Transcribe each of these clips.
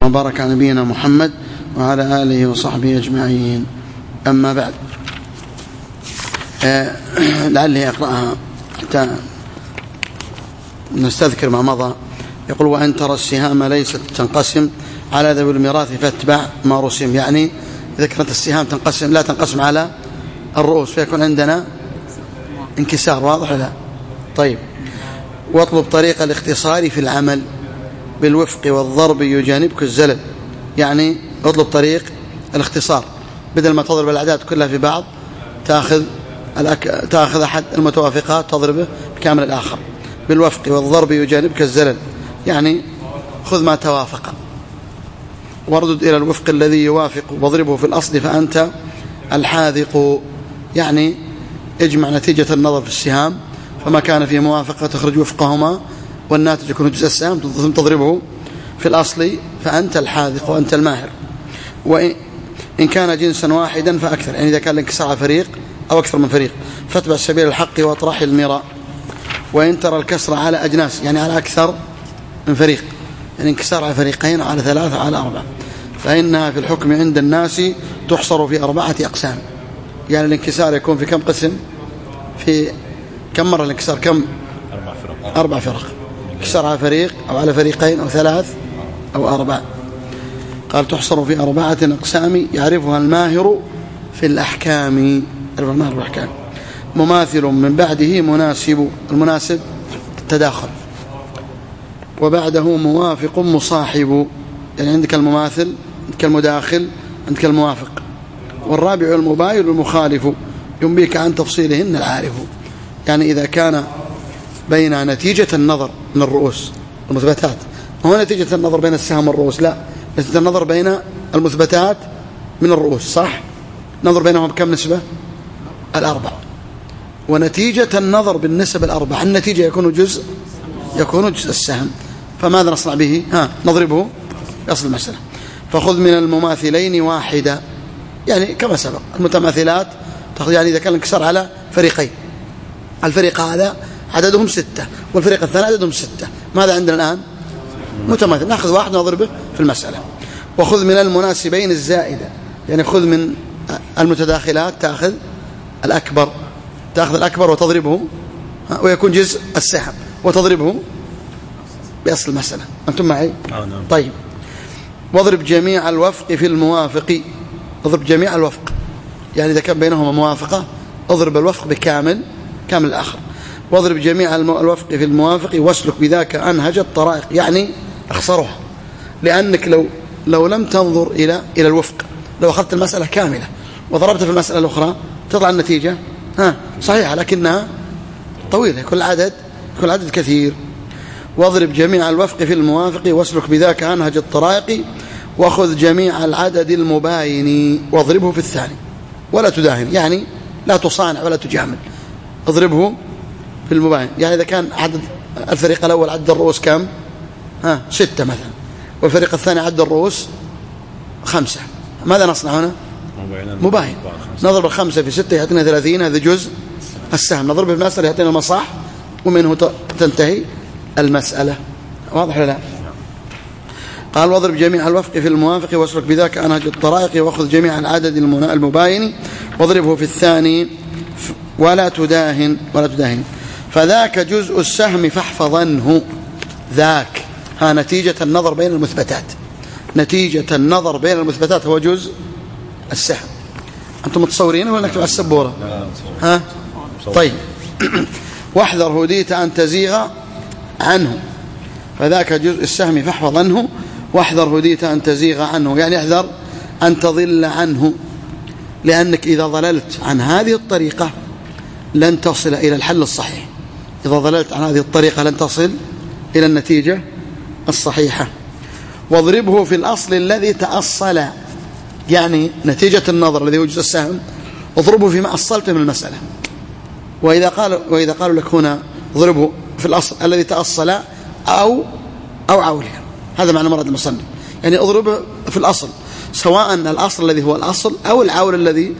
وبارك على نبينا محمد وعلى آله وصحبه أجمعين. أما بعد، لعلي أقرأها حتى نستذكر ما مضى. يقول: وأن ترى السهام ليست تنقسم على ذوي الميراث فاتبع ما رسم. يعني إذا كانت السهام لا تنقسم على الرؤوس فيكون عندنا انكسار. واضح لا؟ طيب. واطلب طريق الاختصار في العمل بالوفق والضرب يجانبك الزلل. يعني اطلب طريق الاختصار، بدل ما تضرب الأعداد كلها في بعض تأخذ أحد المتوافقات تضربه بكامل الآخر. بالوفق والضرب يجانبك الزلل، يعني خذ ما توافق واردد إلى الوفق الذي يوافق واضربه في الأصل فأنت الحاذق. يعني اجمع نتيجة النظر في السهام، فما كان فيه موافقة تخرج وفقهما والناتج يكون جزء السهام ثم تضربه في الأصل فأنت الحاذق وأنت الماهر. وإن كان جنسا واحدا فأكثر، يعني إذا كان الانكسار على فريق أو أكثر من فريق فاتبع سبيل الحق واطرح المراء. وإن ترى الكسر على أجناس، يعني على أكثر من فريق، يعني انكسار على فريقين على 3 على 4، فإنها في الحكم عند الناس تحصر في 4 أقسام. يعني الانكسار يكون في كم قسم؟ في كم مرة الانكسار؟ كم؟ 4 فرق. انكسار على فريق أو على فريقين أو 3 أو 4. قال تحصر في 4 أقسام يعرفها الماهر في الأحكام. الماهر في الأحكام مماثل من بعده مناسب، المناسب التداخل، وبعده موافق مصاحب، يعني عندك المماثل، عندك المداخل، عندك الموافق. والرابع المباين المخالف ينبيك عن تفصيلهن العارف. يعني إذا كان بين نتيجة النظر من الرؤوس المثبتات، ما هو نتيجة النظر بين السهم والرؤوس، لا، نتيجة النظر بين المثبتات من الرؤوس، صح؟ نظر بينهم بكم نسبة؟ 4. ونتيجة النظر بالنسب 4 النتيجة يكون جزء السهم. فماذا نصنع به؟ نضربه أصل المسألة. فخذ من المماثلين واحدة، يعني كما سبق المتماثلات تأخذ. يعني إذا كان الانكسار على فريقين، الفريق هذا عددهم 6 والفريق الثاني عددهم 6، ماذا عندنا الآن؟ متماثل، نأخذ واحد نضربه في المسألة. وخذ من المناسبين الزائدة، يعني خذ من المتداخلات تأخذ الأكبر وتضربه ويكون جزء السهم وتضربه بأصل المسألة. أنتم معي؟ نعم. طيب. واضرب جميع الوفق في الموافق. اضرب جميع الوفق، يعني إذا كان بينهما موافقة اضرب الوفق بكامل الآخر. واضرب جميع الوفق في الموافق واسلك بذاك أنهج الطرائق، يعني اخسرها. لأنك لو لم تنظر إلى الوفق، لو أخذت المسألة كاملة وضربت في المسألة الأخرى تطلع النتيجة صحيحة لكنها طويلة، كل عدد كثير. واضرب جميع الوفق في الموافق واسلك بذاك أنهج الطرائق. واخذ جميع العدد المباين واضربه في الثاني ولا تداهن، يعني لا تصانع ولا تجامل، اضربه في المباين. يعني إذا كان عدد الفريق الأول عدد الرؤوس كم؟ 6 مثلا، والفريق الثاني عدد الرؤوس 5، ماذا نصنع هنا؟ مباين. نضرب 5 في 6 يعطينا 30، هذا جزء السهم. نضربه في المسألة يعطينا المصاح ومنه تنتهي المسألة. واضح ولا لا؟ قال واضرب جميع الوفق في الموافق واسلك بذاك أنهج الطرائق. واخذ جميع العدد المباين واضربه في الثاني ولا تداهن فذاك جزء السهم فاحفظنه. ذاك نتيجة النظر بين المثبتات. نتيجة النظر بين المثبتات هو جزء السهم. أنتم متصورين ولا نكتب على السبورة؟ طيب. واحذر هديت أن تزيغ عنه، فذاك جزء السهم فاحفظ عنه. واحذر هديت أن تزيغ عنه، يعني احذر أن تضل عنه، لأنك إذا ضللت عن هذه الطريقة لن تصل إلى الحل الصحيح. إذا ضللت عن هذه الطريقة لن تصل إلى النتيجة الصحيحة. واضربه في الأصل الذي تأصل، يعني نتيجة النظر الذي هو جزء السهم اضربه فيما أصلته من المسألة. وإذا قالوا لك هنا اضربه في الأصل الذي تأصل أو عولها، هذا معنى مراد المصنف. يعني اضربه في الأصل، سواء الأصل الذي هو الأصل أو العول الذي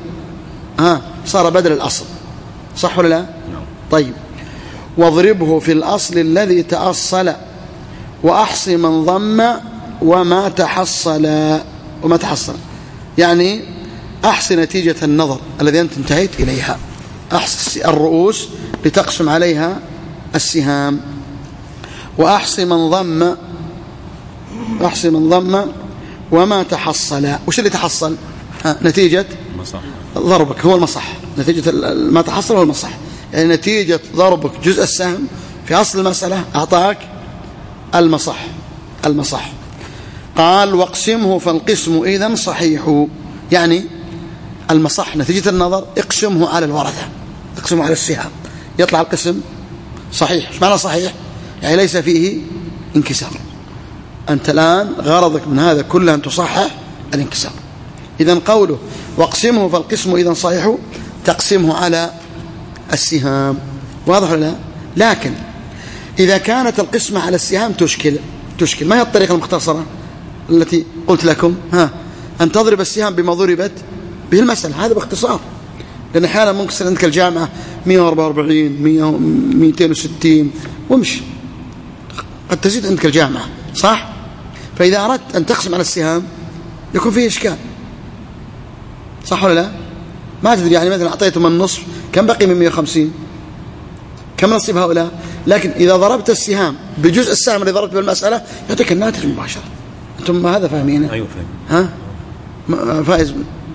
صار بدل الأصل، صح ولا لا؟ طيب. واضربه في الأصل الذي تأصل وأحصي من ضم وما تحصل يعني أحصي نتيجة النظر الذي أنت انتهيت إليها، أحصي الرؤوس لتقسم عليها السهام، وأحصي من ضم وما تحصل. وش اللي تحصل؟ نتيجة ضربك هو المصح، نتيجة ما تحصل هو المصح، يعني نتيجة ضربك جزء السهم في أصل المسألة أعطاك المصح. قال واقسمه فالقسم إذن صحيح، يعني المصح نتيجة النظر اقسمه على الورثة، اقسمه على السهام، يطلع القسم صحيح. ايش معنى صحيح؟ يعني ليس فيه انكسار. أنت الآن غرضك من هذا كله أن تصحح الانكسار. إذن قوله واقسمه فالقسم إذن صحيح تقسمه على السهام، واضح ولا لا؟ لكن إذا كانت القسمة على السهام تشكل. ما هي الطريقة المختصرة التي قلت لكم؟ أن تضرب السهام بما ضربت به المسألة، هذا باختصار. لأن أحيانا ممكن يصير عندك الجامعة 144 260 ومش قد تزيد عندك الجامعة، صح؟ فإذا أردت أن تقسم على السهام يكون فيه إشكال، صح ولا لا؟ ما تدري، يعني مثلا أعطيتهم النصف كم بقي من 150؟ كم نصيب هؤلاء؟ لكن إذا ضربت السهام بجزء السهم اللي ضربت بالمسألة يعطيك الناتج مباشرة. أنتم هذا فاهمين؟ أيوة فاهم. فائز؟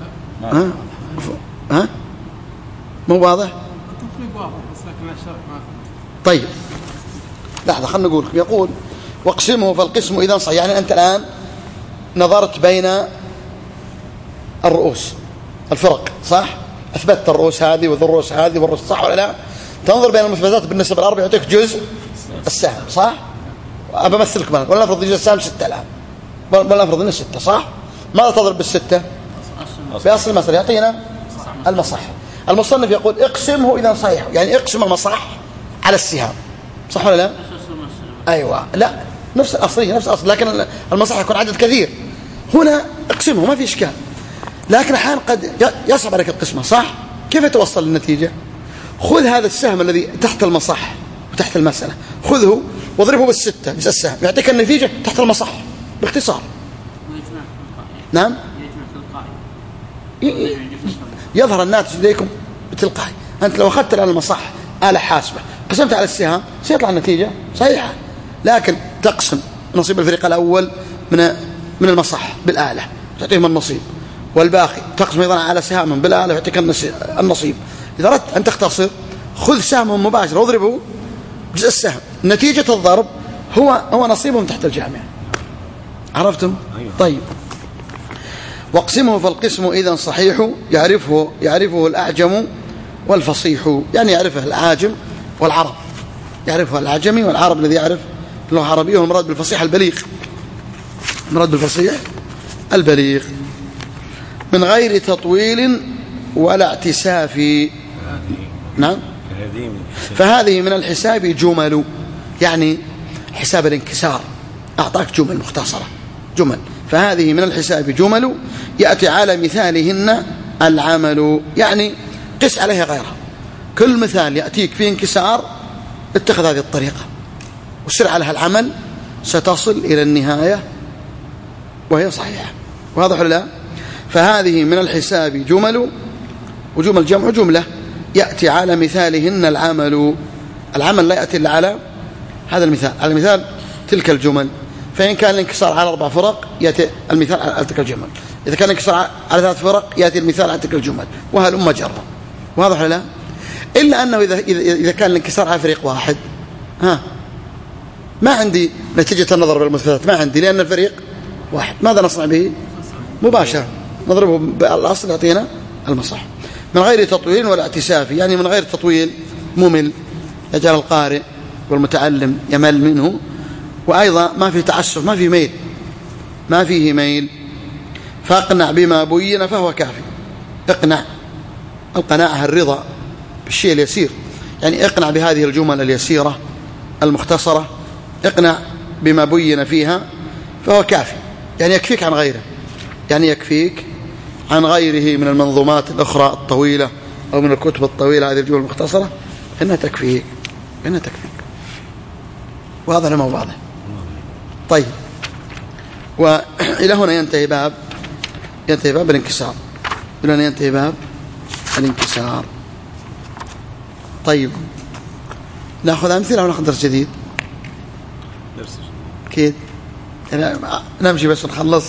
مو واضح؟ طيب لحظة خلنا نقول. يقول واقسمه فالقسم إذا صح، يعني أنت الآن نظرت بين الرؤوس الفرق، صح؟ أثبتت الرؤوس هذه والرؤوس هذه والرؤوس، صح ولا لا؟ تنظر بين المثبتات بالنسبة الأربع يعطيك جزء السهم، صح؟ أبى أمثلك مثلا، ولا نفرض جزء السهم 6000، ولا نفرض إنه 6، صح؟ ماذا تضرب بالستة؟ بأصل المسألة يعطينا المصح. المصنف يقول اقسمه إذا صحيح، يعني اقسم المصح على السهام، صح ولا لا؟ أيوة، لا نفس الأصلية نفس الأصل، لكن المصح يكون عدد كثير. هنا اقسمه ما في إشكال، لكن أحيانا قد يصعب عليك القسمة، صح؟ كيف توصل للنتيجة؟ خذ هذا السهم الذي تحت المصح وتحت المسألة، خذه واضربه بالستة جزء السهم، يعطيك النتيجة تحت المصح باختصار. نعم، يظهر الناتج إليكم بتلقائي. أنت لو أخذت الآن المصح آلة حاسبة قسمت على السهام سيطلع النتيجة صحيحة، لكن تقسم نصيب الفريق الأول من المصح بالآلة تعطيهم النصيب، والباقي تقسم أيضا على سهام بالآلة يعطيك النصيب. إذا أردت أن تختصر خذ سهم مباشر واضربه جزء السهم، نتيجة الضرب هو نصيبهم تحت الجامعة. عرفتم؟ طيب واقسمه فالقسم إذا صحيح يعرفه الأعجم والفصيح، يعني يعرفه العاجم والعرب، يعرفه العجمي والعرب الذي يعرف اللغة العربية، والمراد بالفصيح البليغ، المراد بالفصيح البليغ من غير تطويل ولا اعتساف. نعم، فهذه من الحساب جمل، يعني حساب الانكسار أعطاك جمل مختصرة، جمل. فهذه من الحساب جمل يأتي على مثالهن العمل، يعني قس عليها غيرها. كل مثال يأتيك فيه انكسار اتخذ هذه الطريقة وسر عليها العمل، ستصل إلى النهاية وهي صحيحة. واضح ولا لا؟ فهذه من الحساب جمل، وجمل جمع جملة، يأتي على مثالهن العمل. العمل لا يأتي إلا على هذا المثال، على مثال تلك الجمل. فإن كان الانكسار على 4 فرق يأتي المثال على تلك الجمل، إذا كان الانكسار على 3 فرق يأتي المثال على تلك الجمل، وهلم جرا. واضح ولا لا؟ إلا أنه إذا كان الانكسار على فريق واحد ما عندي نتيجة النظر بالمثبتات، ما عندي، لأن الفريق واحد. ماذا نصنع به؟ مباشرة نضربه بالأصل يعطينا المصح من غير تطويل ولا اعتساف، يعني من غير تطويل ممل يجعل القارئ والمتعلم يمل منه، وأيضا ما فيه تعسف، ما فيه ميل، ما فيه ميل. فاقنع بما بين فهو كافي. اقنع، القناعة الرضا بالشيء اليسير، يعني اقنع بهذه الجمل اليسيرة المختصرة، اقنع بما بين فيها فهو كافي، يعني يكفيك عن غيره، يعني يكفيك عن غيره من المنظومات الأخرى الطويلة أو من الكتب الطويلة. هذه الجمل المختصرة إنها تكفيك، إنها تكفيك. واضح ما هو واضح؟ طيب وإلى هنا ينتهي باب الانكسار. إلى هنا ينتهي باب الانكسار. طيب نأخذ أمثلة أو نأخذ درس جديد؟ أكيد نمشي بس نخلص.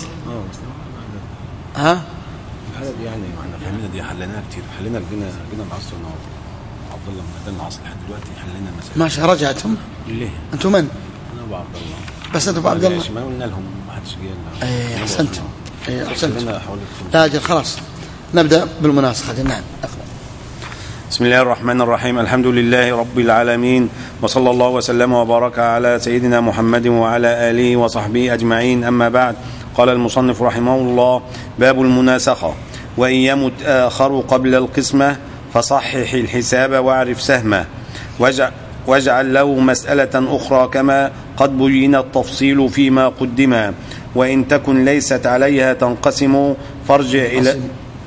ها الحلقة دي يعني احنا فهمنا دي حليناها كتير. حلينا جينا العصر النهارده عبد الله من العصر لحد دلوقتي حلينا المسائل. ماشي. رجعتم ليه؟ انتم من؟ انا ابو عبد الله. بس انتم ابو عبد الله. ما قلنا لهم ما حدش جه. اي احسنتم. لا اجل خلاص نبدا بالمناسخه. نعم. بسم الله الرحمن الرحيم. الحمد لله رب العالمين، وصلى الله وسلم وبارك على سيدنا محمد وعلى آله وصحبه أجمعين. أما بعد، قال المصنف رحمه الله: باب المناسخة. وإن يمت آخر قبل القسمة فصحح الحساب واعرف سهمه، واجعل له مسألة أخرى كما قد بين التفصيل فيما قدم. وإن تكن ليست عليها تنقسم فارجع إلى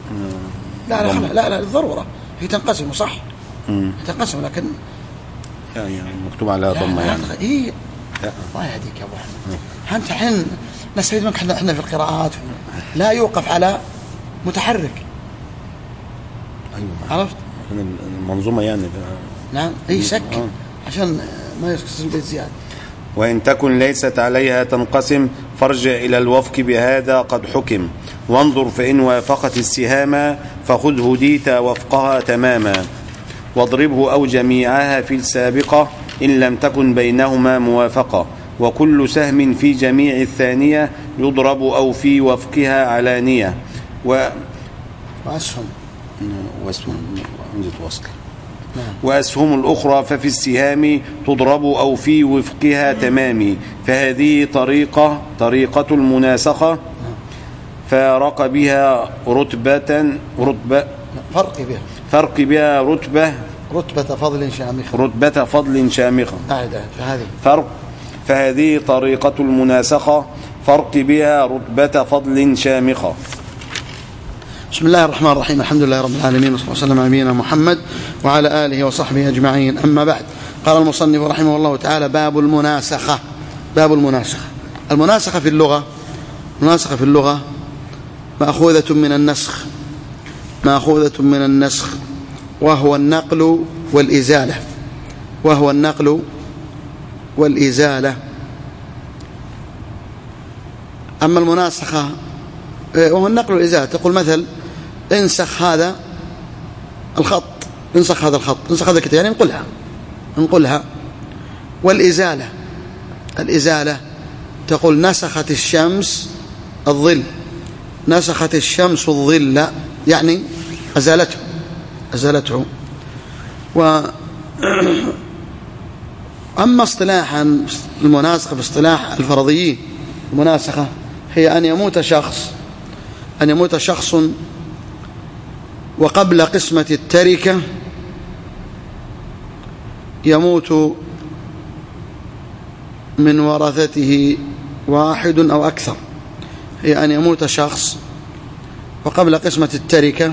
لا الضرورة هي تنقسم صح. تنقسم لكن يعني مكتوب على ضمة يعني هي. الله يهديك يا ابو احمد. انت حين نستفيد منك احنا في القراءات لا يوقف على متحرك. ايوه عرفت المنظومة يعني. نعم هي سك عشان ما يسكت البيت زيادة. وإن تكن ليست عليها تنقسم فارجع إلى الوفق بهذا قد حكم، وانظر فإن وافقت السهام فخذ هديت وفقها تماما، واضربه أو جميعها في السابقة إن لم تكن بينهما موافقة، وكل سهم في جميع الثانية يضرب أو في وفقها علانية. وأسهم الأخرى ففي السهام تضرب أو في وفقها تمام. فهذه طريقة المناسخة فرق بها فرق بها رتبة فضل شامخة. فهذه طريقة المناسخة فرق بها رتبة فضل شامخة. بسم الله الرحمن الرحيم. الحمد لله رب العالمين، وصلى الله وسلم على نبينا محمد وعلى آله وصحبه أجمعين. أما بعد، قال المصنف رحمه الله تعالى: باب المناسخة. المناسخة في اللغة مأخوذة من النسخ، وهو النقل والإزالة. أما المناسخة وهو النقل والإزالة، تقول مثل: انسخ هذا الخط، انسخ هذا الكتاب، يعني انقلها. والإزالة تقول: نسخت الشمس الظل، يعني أزالته. أما اصطلاحا المناسخة باصطلاح الفرضيين، المناسخة هي أن يموت شخص وقبل قسمة التركة يموت من ورثته واحد أو أكثر. هي أن يموت شخص وقبل قسمة التركة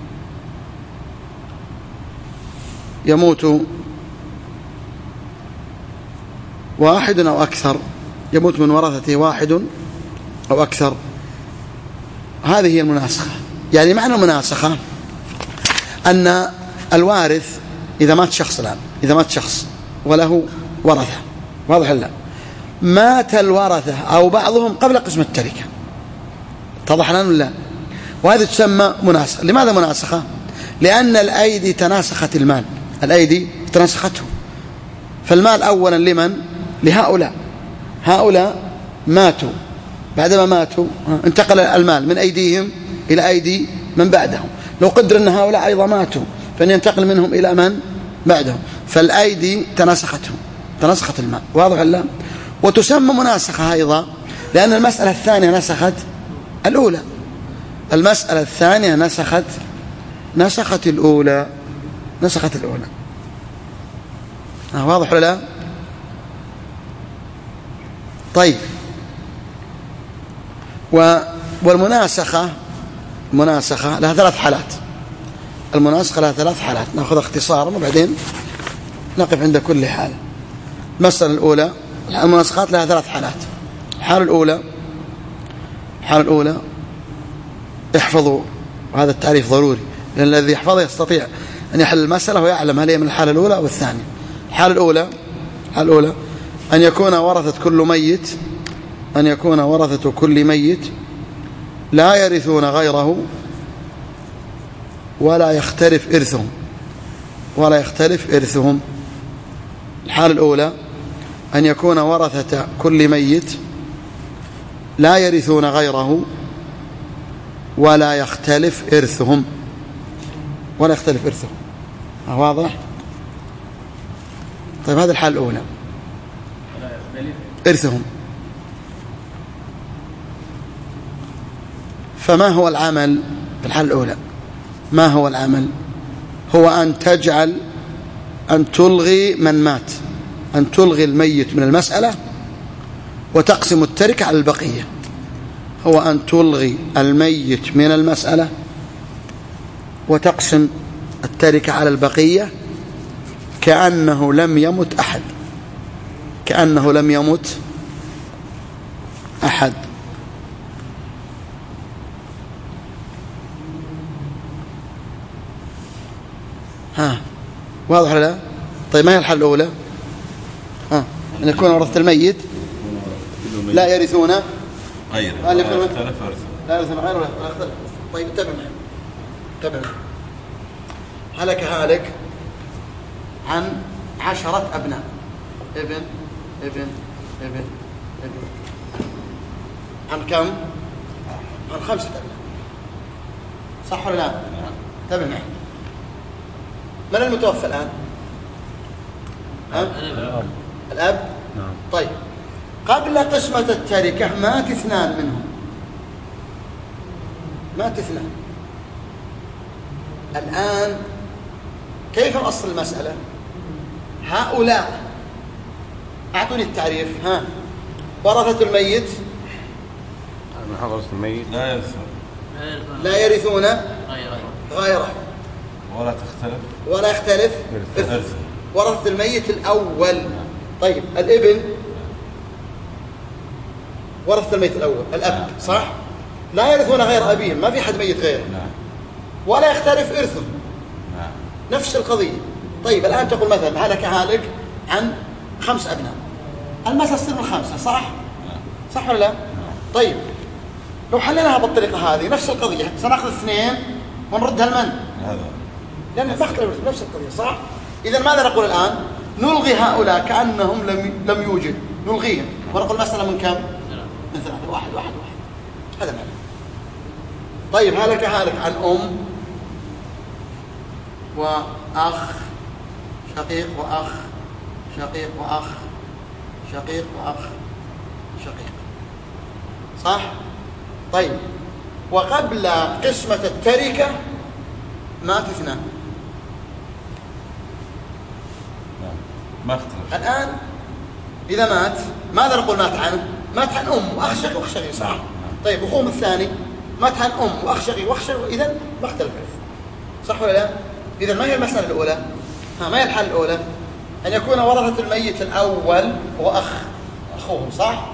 يموت واحد أو أكثر، يموت من ورثته واحد أو أكثر. هذه هي المناسخة. يعني معنى المناسخة أن الوارث إذا مات شخص وله ورثة، واضح لا، مات الورثة أو بعضهم قبل قسم التركة، اتضح لنا ولا؟ وهذه تسمى مناسخة. لماذا مناسخة؟ لأن الأيدي تناسخت المال، الأيدي تناسخته. فالمال أولا لمن؟ هؤلاء ماتوا، بعدما ماتوا انتقل المال من أيديهم إلى أيدي من بعدهم. لو قدر أن هؤلاء أيضا ماتوا فإن ينتقل منهم إلى من بعدهم، فالأيدي تناسخت المال، واضح ولا؟ وتسمى مناسخة أيضا لأن المسألة الثانية نسخت الأولى، نسخت الأولى. واضح ولا لا؟ طيب، والمناسخة لها ثلاث حالات. نأخذ اختصارا وبعدين نقف عند كل حالة. المسألة الأولى، المناسخات لها ثلاث حالات. الحالة الأولى الحالة الأولى احفظوا هذا التعريف ضروري، لأن الذي يحفظه يستطيع أن يحل المسألة ويعلم هل هي من الحالة الأولى أو الثانية. الحالة الأولى أن يكون ورثة كل ميت لا يرثون غيره ولا يختلف إرثهم. الحالة الأولى أن يكون ورثة كل ميت لا يرثون غيره ولا يختلف إرثهم. واضح؟ طيب هذه الحالة الأولى، إرثهم. فما هو العمل في الحالة الأولى؟ ما هو العمل؟ هو أن تلغي من مات، أن تلغي الميت من المسألة وتقسم التركة على البقية. هو أن تلغي الميت من المسألة وتقسم التركة على البقية كأنه لم يمت أحد. واضح ولا لا؟ طيب ما هي الحالة الأولى؟ أن يكون ورثة الميت لا يرثون غيره لا يرثون غيره ولا يختلف. طيب انتبه معي. هلك عن 10 أبناء، ابن عن كم؟ عن 5 أبناء، صح ولا لا؟ انتبه معي. من المتوفى الآن؟ الأب. طيب قبل قسمة التركة مات 2 منهم، الآن كيف نأصل المسألة؟ هؤلاء أعطوني التعريف. ورثة الميت لا يرثون غيره ولا يختلف إرثه. ورثة الميت الأول. طيب الابن ورثة الميت الأول، الأب، صح؟ لا يرثون غير أبيهم، ما في حد ميت غيره، ولا يختلف إرثه، نفس القضية. طيب الآن تقول مثلا هلك عن 5 أبناء، المسألة تصير من 5، صح ولا لا؟ طيب لو حليناها بالطريقة هذه نفس القضية، سنأخذ 2 ونردها لمن؟ لأن تختلف نفس القضية، صح؟ إذا ماذا نقول الآن؟ نلغي هؤلاء كأنهم لم يوجد، نلغيهم ونقول مسألة من كم؟ من 3، 1 هذا معنى. طيب هلك عن أم وأخ شقيق وأخ شقيق وأخ شقيق وأخ شقيق، صح؟ طيب وقبل قسمة التركة مات 2، ما اختلف. الآن إذا مات ماذا نقول؟ مات عن أم وأخ شقيق وأخ شقيق، صح؟ طيب أخوهم الثاني مات عن أم وأخ شقيق وأخ شقيق، إذن ما اختلف، صح ولا لا؟ إذا ما هي المسألة الأولى؟ ما هي الحالة الأولى؟ أن يكون ورثة الميت الأول هو أخوهم، صح؟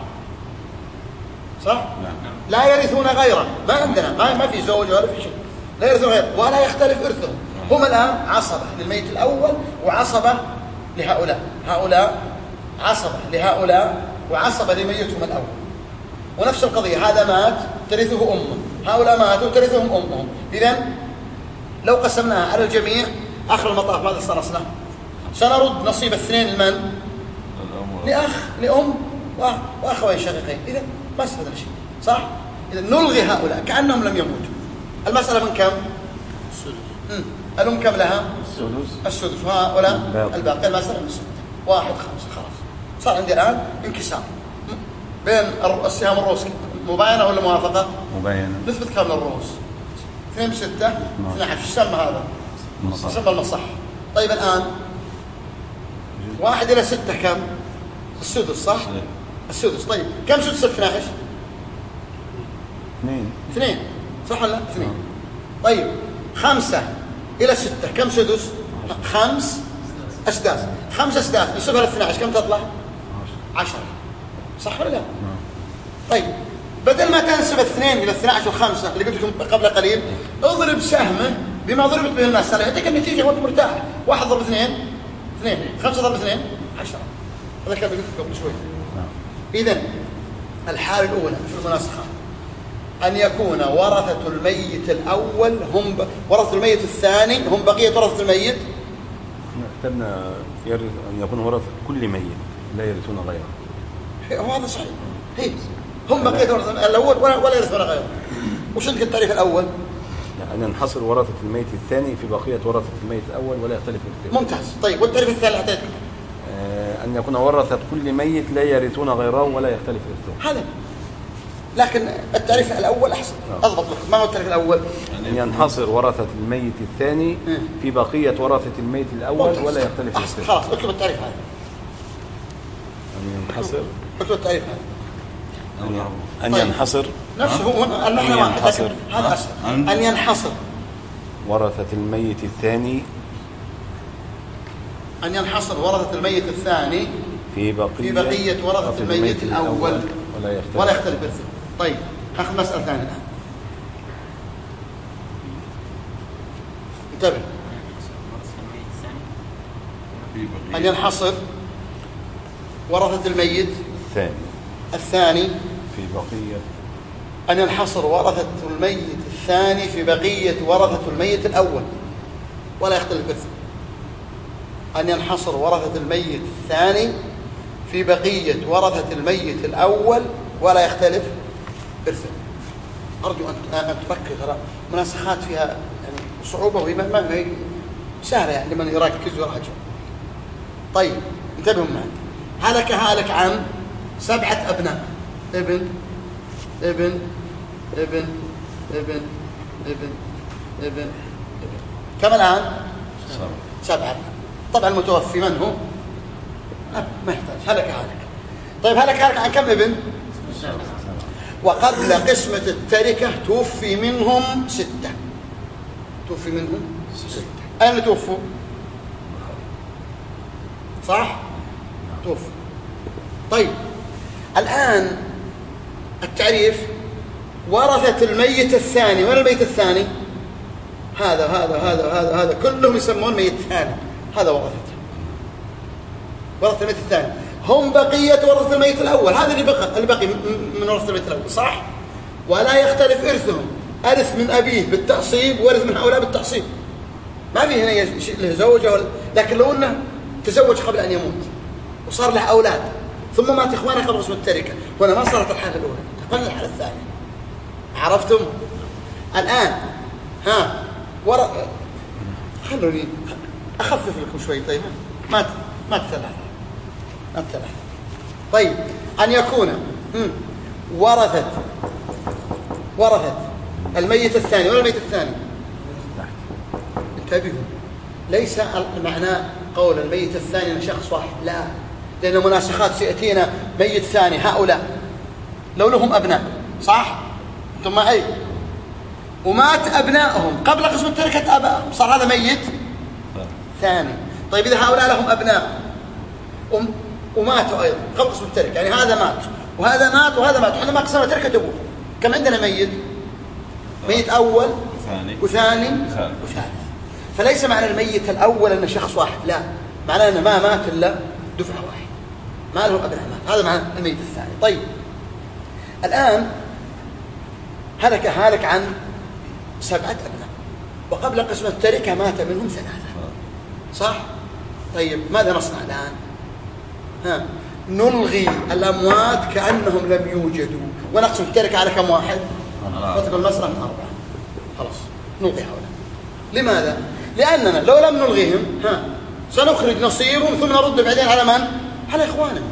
لا يرثون غيره، ما عندنا ما في زوج ولا في شيء، لا يرثون غيره ولا يختلف إرثهم. هم الآن عصبة للميت الأول وعصبة لهؤلاء، هؤلاء عصبة لهؤلاء وعصبة لميتهم الأول، ونفس القضية، هذا مات ترثه أمه، هؤلاء ماتوا ترثهم أمهم. إذن لو قسمناها على الجميع آخر المطاف ماذا سنصنع؟ سنرد نصيب 2 لمن؟ لأم وأخوين شقيقين. إذن ما استفدنا شيء، صح؟ إذن نلغي هؤلاء كأنهم لم يموتوا. المسألة من كم؟ السدس. الأم كم لها؟ السدس وهؤلاء الباقي. المسألة من 6، 1 5، خلاص صار عندي الآن انكسار بين السهام الرؤوس. مباينة ولا موافقة؟ مباينة. نثبت كم للرؤوس؟ 2 ب6 12. يسمى هذا؟ يسمى المصح. طيب الآن 1 إلى 6 كم؟ السدس، صح؟ السدس. طيب كم سدس 12؟ 2، صح ولا لا؟ 2. طيب 5 إلى 6 كم سدس؟ 5 أسداس. 5 أسداس نسبها ل 12 كم تطلع؟ 10، صح ولا لا؟ طيب بدل ما تنسب 2 إلى 12 5 اللي قلت لكم قبل قليل، اضرب سهمه بما ضربت به المسألة يعطيك النتيجة وانت مرتاح. 1 ضرب 2 2، 5 ضرب 2 10. هذا كان قلت لكم قبل شوي. إذن الحالة الأولى في المناسخة أن يكون ورثة الميت الأول هم ورثة الميت الثاني هم بقية ورثة الميت. كتبنا أن يكون ورثة كل ميت لا يرثون غيره. هو هذا صحيح. هي هم بقية ورثة الأول ولا يرثون غيره. وش عندك التعريف الأول؟ أن ينحصر ورثة الميت الثاني في بقية ورثة الميت الأول ولا يختلف الاختلاف. ممتاز. طيب والتعريف الثاني أعطيتك؟ أن يكون ورثة كل ميت لا يرثون غيره ولا يختلف الاختلاف. هذا. لكن التعريف الأول أحسن. أضبط لك. ما هو التعريف الأول؟ أن ينحصر ورثة الميت الثاني في بقية ورثة الميت الأول ممتاز. ولا يختلف الاختلاف. خلاص اكتب التعريف هذا. أن ينحصر. اكتب التعريف هذا. أن ينحصر نفسه هو المعنى واحد. هذا أسهل. أن ينحصر ورثة الميت الثاني. أن ينحصر ورثة الميت الثاني في بقية ورثة الميت الأول ولا يختلف ارثه. طيب هاخذ مسألة ثانية الآن. انتبه. أن ينحصر ورثة الميت الثاني في بقية. أن ينحصر ورثة الميت الثاني في بقية ورثة الميت الأول ولا يختلف ارثه. أن ينحصر ورثة الميت الثاني في بقية ورثة الميت الأول ولا يختلف ارثه. أرجو أن تفكر. ترى مناسخات فيها يعني صعوبة وهي ما هي سهلة يعني لمن يركز ويراجع. طيب انتبهوا معي. هلك عن 7 أبناء. ابن ابن ابن ابن ابن ابن ابن. كم الآن؟ 7. طبعا المتوفي من هو؟ ما يحتاج. هلك. طيب هلك عن كم ابن؟ 7. وقبل قسمة التركة توفي منهم 6. توفي منهم 6. أين توفوا؟ صح؟ توفوا. طيب الآن التعريف ورثة الميت الثاني. وين الميت الثاني؟ هذا كلهم يسمون ميت ثاني. هذا ورثة الميت الثاني هم بقية ورثة الميت الأول. هذا اللي بقي من ورثة الميت الأول. صح؟ ولا يختلف إرثهم. أرث من أبيه بالتعصيب وارث من هؤلاء بالتعصيب. ما في هنا شيء له زوجة لكن لو أنه تزوج قبل أن يموت وصار له أولاد ثم مات إخوانه قبل قسم التركة، هنا ما صارت الحالة الأولى، تقلنا الحالة الثانية. عرفتم؟ الآن خلوني أخفف لكم شوي. طيب مات 3. طيب أن يكون ورثة الميت الثاني. ولا الميت الثاني؟ انتبهوا. ليس معنى قول الميت الثاني أن شخص واحد، لا، لأن مناسخات سيأتينا ميت ثاني هؤلاء لو لهم أبناء. صح؟ أنتم معي؟ ومات أبنائهم قبل قسم التركة أبائهم، صار هذا ميت ثاني. طيب إذا هؤلاء لهم أبناء وماتوا أيضا قبل قسم التركة، يعني هذا مات وهذا مات وهذا مات، احنا ما قسمنا تركة أبوه، كم عندنا ميت أول وثاني وثالث. فليس معنى الميت الأول أنه شخص واحد، لا، معناه أنه ما مات إلا دفعة واحد، ما لهم أبناء مات. هذا معنى الميت الثاني. طيب الآن هلك عن 7 أبناء وقبل قسم التركة مات منهم 3. صح؟ طيب ماذا نصنع الآن؟ نلغي الأموات كأنهم لم يوجدوا ونقسم التركة على كم واحد؟ فتبقى المسألة من 4. خلاص نلغي هؤلاء. لماذا؟ لأننا لو لم نلغيهم سنخرج نصيبهم ثم نرد بعدين على من؟ على إخوانهم.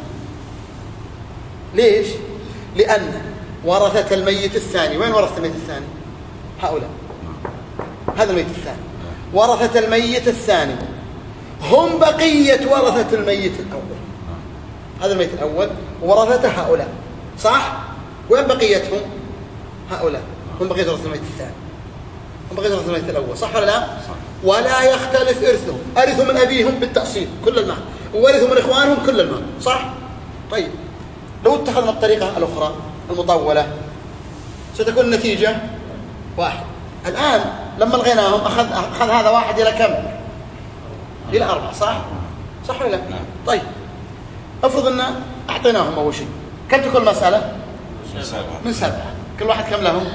ليش؟ لأن ورثة الميت الثاني، وين ورثة الميت الثاني؟ هؤلاء، هذا الميت الثاني. ورثة الميت الثاني هم بقية ورثة الميت الأول. هذا الميت الأول ورثة هؤلاء. صح؟ وين بقيتهم؟ هؤلاء هم بقية ورثة الميت الثاني، هم بقية ورثة الميت الأول. صح ولا لا؟ صح. ولا يختلف إرثهم. أرثوا من أبيهم بالتأصيل كل المال، وورثوا من إخوانهم كل المال. صح؟ طيب لو اتخذنا الطريقة الأخرى المطولة ستكون النتيجة 1. الآن لما لغيناهم أخذ هذا 1 إلى كم؟ إلى 4. صح ولا لا؟ طيب افرض أن أعطيناهم أول شيء، كم تكون المسألة؟ من 7. كل واحد كم لهم؟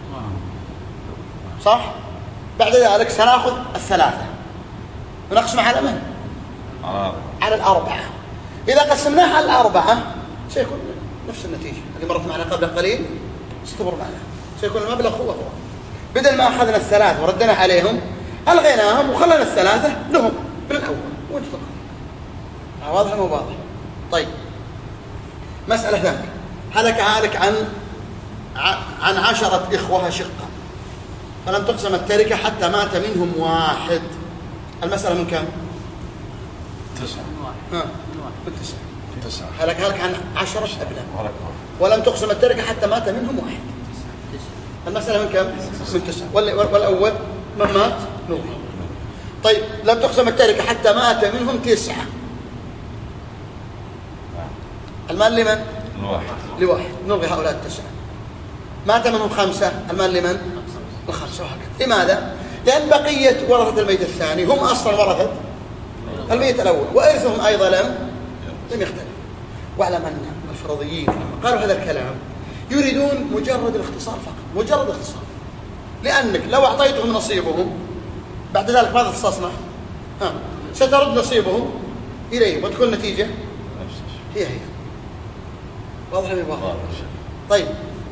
صح؟ بعد ذلك سنأخذ 3 ونقسمها على من؟ على 4. إذا قسمناها على 4 سيكون نفس النتيجة اللي مرت معنا قبل قليل، استمر معنا، سيكون المبلغ هو بدل ما أخذنا 3 وردنا عليهم ألغيناهم وخلنا 3 لهم من الأول ونفق. واضح مو واضح؟ طيب مسألة ثانية، هلك عن 10 إخوة شقة فلم تقسم التركة حتى مات منهم 1. المسألة من كم؟ 9. من 9. هلك عن 10 أبناء ولم تقسم التركة حتى مات منهم 1. المسألة من كم؟ من 9. والأول من مات؟ نوح. طيب لم تقسم التركة حتى مات منهم 9. المال لمن؟ لواحد. نلغي هؤلاء 9. مات منهم 5. المال لمن؟ ل5 وهكذا. لماذا؟ لأن بقية ورثة الميت الثاني هم أصلا ورثة الميت الأول وإرثهم أيضا لم يختلف. واعلم أن الفرضيين قالوا هذا الكلام يريدون مجرد الاختصار فقط، مجرد الاختصار، لأنك لو أعطيتهم نصيبهم بعد ذلك ماذا تصنع؟ سترد نصيبهم إليهم وتكون النتيجة هي واضح من واضح. طيب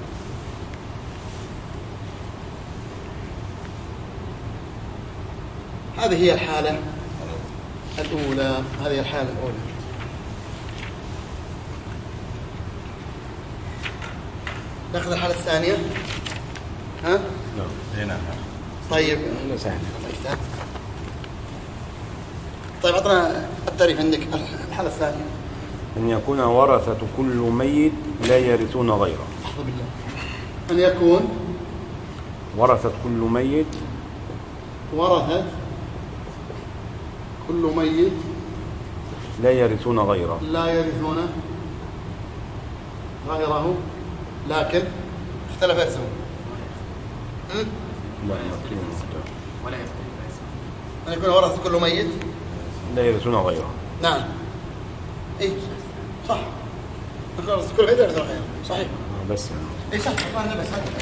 هذه هي الحالة الأولى. نأخذ الحالة الثانية. نعم. طيب طيب أعطنا التعريف عندك. الحالة الثانية أن يكون ورثة كل ميت لا يرثون غيره. أحفظ بالله. أن يكون ورثة كل ميت لا يرثون غيره. لكن اختلف اسمه. أن يكون ورثة كل ميت لا يرثون غيره. نعم. إيه صح. ورثة كل ميت لا يرثون غيره. صحيح. بس إيه صح. ما بس هذا.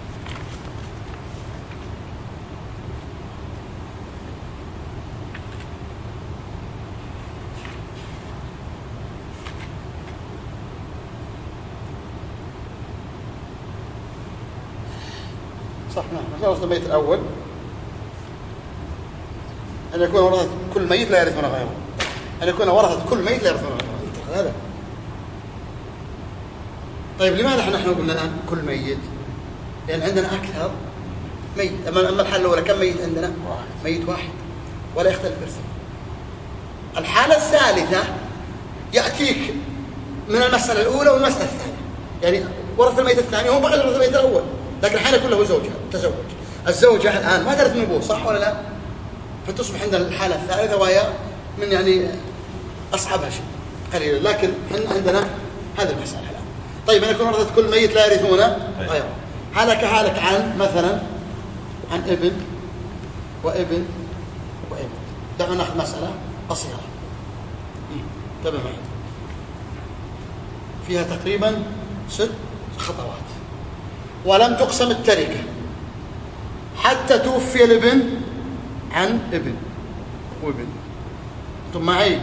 صح. نعم. ورثة الميت الأول أن يكون ورثة كل ميت لا يرثون غيره. أن يكون ورثة كل ميت لا يرثون غيره. هذا. طيب لماذا نحن قلنا الآن كل ميت؟ لأن عندنا أكثر ميت. أما الحالة الأولى كم ميت عندنا؟ ميت 1 ولا يختلف ارثه. الحالة الثالثة يأتيك من المسألة الأولى والمسألة الثانية، يعني ورث الميت الثاني هو بعد ورث الميت الأول، لكن الحالة كله زوجها تزوج. الزوجة الآن ما ترث من أبوه، صح ولا لا؟ فتصبح عندنا الحالة الثالثة وهي من يعني أصعبها شيء قليلا، لكن عندنا هذه المسألة الآن. طيب أن يكون ورثة كل ميت لا يرثون غيره. هلك عن مثلا عن ابن وابن وابن. دعنا ناخذ مسألة قصيرة انتبه معي، فيها تقريبا 6 خطوات. ولم تقسم التركة حتى توفي الابن عن ابن وابن. انتم معي؟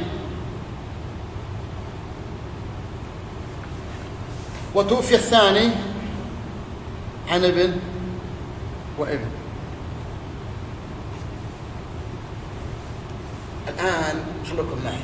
وتوفي الثاني عن ابن وابن. الآن خلوكم معي.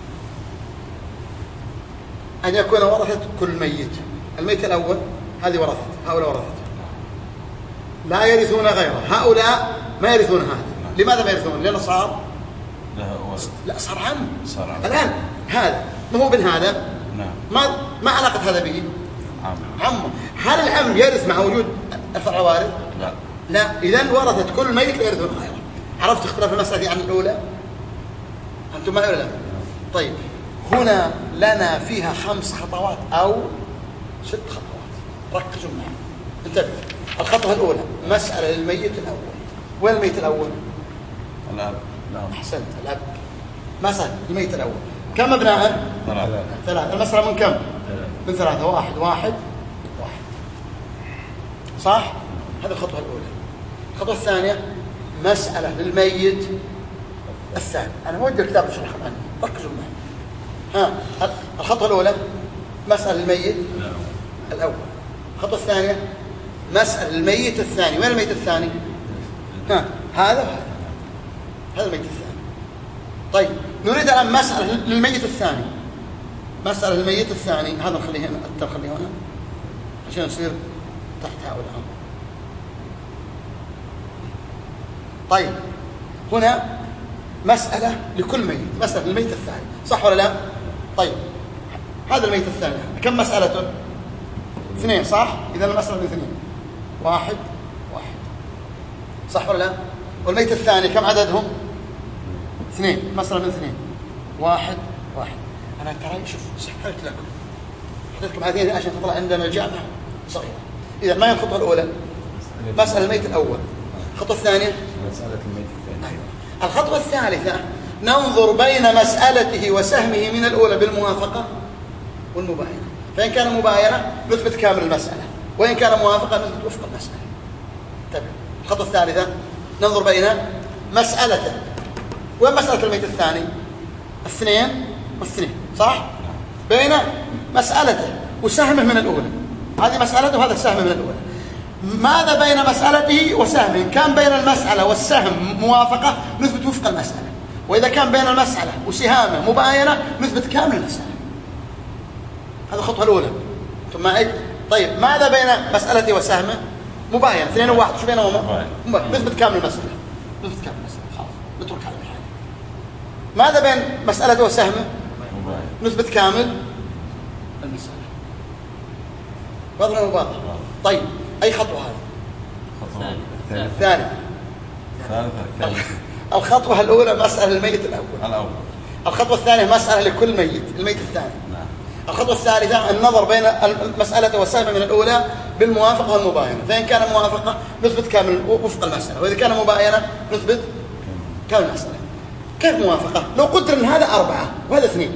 أن يكون ورثة كل ميت، الميت الأول هذه ورثة، هؤلاء ورثة لا يرثون غيره، هؤلاء ما يرثون هذا. لماذا ما يرثون؟ لأنه صار صار عم. الآن هذا ما هو ابن هذا، ما علاقة هذا به؟ عمه. هل العم يرث مع وجود الفرع وارث؟ لا. إذن ورثة كل ميت لا يرثون غيره. عرفت اختلاف المسألة عن الأولى؟ أنتم معي ولا لا؟ طيب هنا لنا فيها 5 خطوات أو 6 خطوات، ركزوا معي. انتبه. الخطوة الأولى مسألة للميت الأول. وين الميت الأول؟ الأب. نعم. أحسنت، الأب. مسألة الميت الأول كم أبناءه؟ ثلاثة. المسألة من كم؟ من ثلاثة. واحد. صح؟ هذه الخطوة الأولى. الخطوة الثانية مسألة للميت الثاني. أنا مودي الكتاب أشرح عنه، ركزوا معي. الخطوة الأولى مسألة للميت الأول. الخطوة الثانية مسألة للميت الثاني. وين الميت الثاني؟ هذا الميت الثاني. طيب نريد الآن مسألة للميت الثاني. مسألة للميت الثاني هذا نخليه هنا، نخليه هنا عشان يصير تحت هؤلاء. طيب هنا مسألة لكل ميت، مسألة للميت الثاني، صح ولا لا؟ طيب هذا الميت الثاني كم مسألته؟ 2 صح؟ إذا المسألة من 2. 1 صح ولا لا؟ والميت الثاني كم عددهم؟ 2. مسألة من 2. 1. أنا ترى شوف سحبت لكم هذه عشان تطلع عندنا الجامعة صغيرة. إذا ما هي الخطوة الأولى؟ مسألة الميت الأول. الخطوة الثانية مسألة الميت الثاني. الخطوة الثالثة ننظر بين مسألته وسهمه من الأولى بالموافقة والمباينة. فإن كان مباينة نثبت كامل المسألة، وإن كان موافقة نثبت وفق المسألة. انتبه. الخطوة الثالثة ننظر بين مسألته. وين مسألة الميت الثاني؟ 2 و2 صح؟ بين مسألته وسهمه من الأولى. هذه مسألته وهذا سهمه من الأولى. ماذا بين مسألته وسهمه؟ كان بين المسألة والسهم موافقة نثبت وفق المسألة، وإذا كان بين المسألة وسهامه مباينة نثبت كامل المسألة. هذه الخطوة الأولى. أنتم معي؟ طيب ماذا بين مسألته وسهمه؟ مباينة. 2 و1 شو بينهما؟ نثبت كامل المسألة. خلاص نترك على الحال. ماذا بين مسألته وسهمه؟ نثبت كامل المسألة. واضح ولا واضح؟ طيب أي خطوة هذه؟ الثانية. الخطوة الأولى مسألة الميت الأول. الخطوة الثانية مسألة لكل ميت، الميت الثاني. الخطوة الثالثة النظر بين المسألة والسهمة من الأولى بالموافقة والمباينة. فإن كان موافقة نثبت كامل وفق المسألة، وإذا كان مباينة نثبت كامل المسألة. كيف موافقة؟ لو قدر أن هذا 4 وهذا 2